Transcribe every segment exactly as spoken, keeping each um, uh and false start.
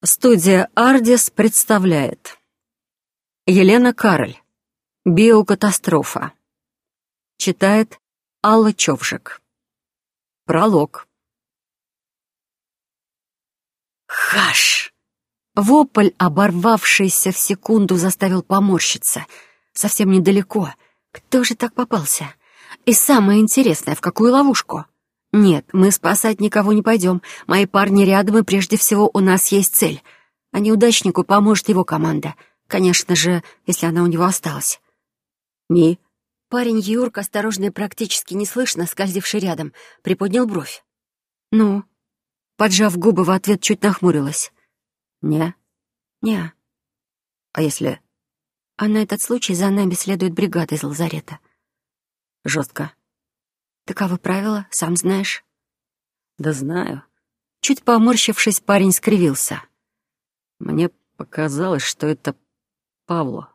Студия «Ардис» представляет Елена Кароль. «Биокатастрофа». Читает Алла Човжик. Пролог. Хаш! Вопль, оборвавшийся в секунду, заставил поморщиться. Совсем недалеко. Кто же так попался? И самое интересное, в какую ловушку? Нет, мы спасать никого не пойдем. Мои парни рядом, и прежде всего у нас есть цель. А неудачнику поможет его команда. Конечно же, если она у него осталась. Ми. Парень Юрк, осторожно и практически неслышно, скользивший рядом, приподнял бровь. «Ну?» Поджав губы, в ответ чуть нахмурилась. «Не?» «Не». «А если...» «А на этот случай за нами следует бригада из лазарета». «Жестко». «Таковы правила, сам знаешь». «Да знаю». Чуть поморщившись, парень скривился. «Мне показалось, что это Павло».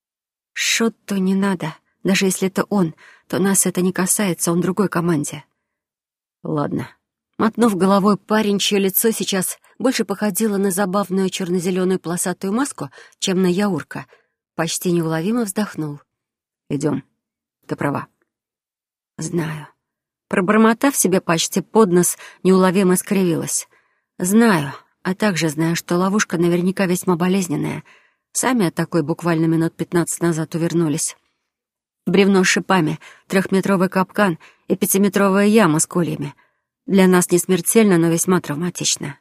«Шот-то не надо. Даже если это он, то нас это не касается, он в другой команде». «Ладно». Мотнув головой, парень, чье лицо сейчас больше походило на забавную черно-зеленую полосатую маску, чем на Яурка, почти неуловимо вздохнул. «Идем. Ты права». «Знаю». Пробормотав себе почти под нос, неуловимо скривилась. «Знаю, а также знаю, что ловушка наверняка весьма болезненная. Сами от такой буквально минут пятнадцать назад увернулись. Бревно с шипами, трехметровый капкан и пятиметровая яма с кольями. Для нас не смертельно, но весьма травматично».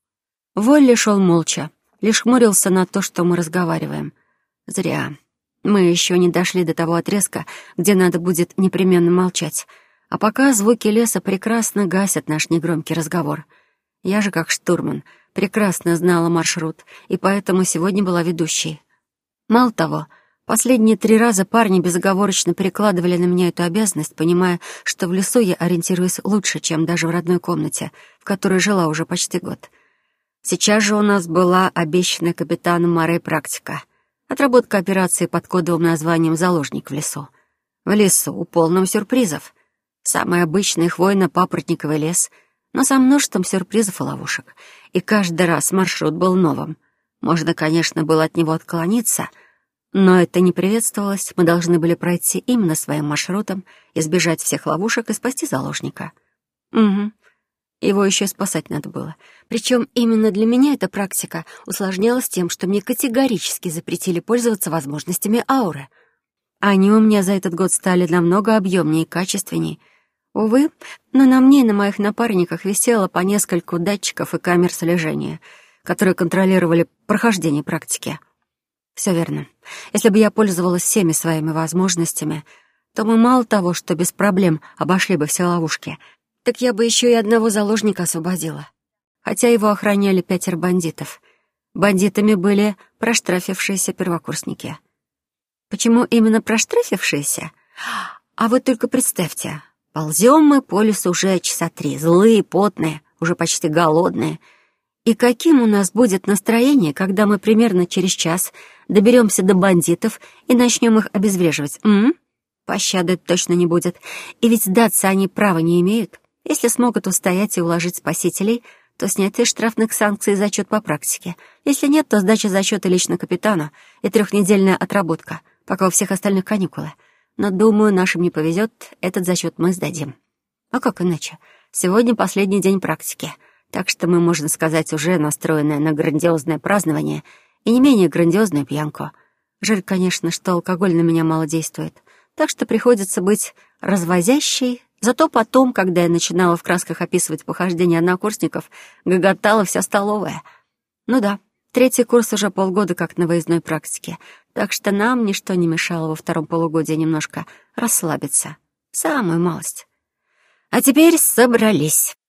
Волли шел молча, лишь хмурился на то, что мы разговариваем. Зря. Мы еще не дошли до того отрезка, где надо будет непременно молчать. А пока звуки леса прекрасно гасят наш негромкий разговор. Я же, как штурман, прекрасно знала маршрут, и поэтому сегодня была ведущей. Мало того, последние три раза парни безоговорочно перекладывали на меня эту обязанность, понимая, что в лесу я ориентируюсь лучше, чем даже в родной комнате, в которой жила уже почти год. Сейчас же у нас была обещанная капитаном Морей практика. Отработка операции под кодовым названием «Заложник в лесу». В лесу, полном сюрпризов. Самый обычный хвойно-папоротниковый лес, но со множеством сюрпризов и ловушек. И каждый раз маршрут был новым. Можно, конечно, было от него отклониться, но это не приветствовалось. Мы должны были пройти именно своим маршрутом, избежать всех ловушек и спасти заложника. Угу. Его еще и спасать надо было. Причем именно для меня эта практика усложнялась тем, что мне категорически запретили пользоваться возможностями ауры. Они у меня за этот год стали намного объемнее и качественней. Увы, но на мне и на моих напарниках висело по нескольку датчиков и камер слежения, которые контролировали прохождение практики. Все верно. Если бы я пользовалась всеми своими возможностями, то мы мало того, что без проблем обошли бы все ловушки, так я бы еще и одного заложника освободила. Хотя его охраняли пятеро бандитов. Бандитами были проштрафившиеся первокурсники. Почему именно проштрафившиеся? А вы только представьте, ползем мы по лесу уже часа три, злые, потные, уже почти голодные. И каким у нас будет настроение, когда мы примерно через час доберемся до бандитов и начнем их обезвреживать? М? Пощады точно не будет. И ведь сдаться они права не имеют. Если смогут устоять и уложить спасителей, то снятие штрафных санкций и зачет по практике. Если нет, то сдача зачета лично капитану и трехнедельная отработка, пока у всех остальных каникулы. Но, думаю, нашим не повезет, этот зачет мы сдадим. А как иначе? Сегодня последний день практики, так что мы, можно сказать, уже настроены на грандиозное празднование и не менее грандиозную пьянку. Жаль, конечно, что алкоголь на меня мало действует, так что приходится быть развозящей. Зато потом, когда я начинала в красках описывать похождения однокурсников, гоготала вся столовая. Ну да, третий курс уже полгода как на выездной практике, так что нам ничто не мешало во втором полугодии немножко расслабиться. Самую малость. А теперь собрались.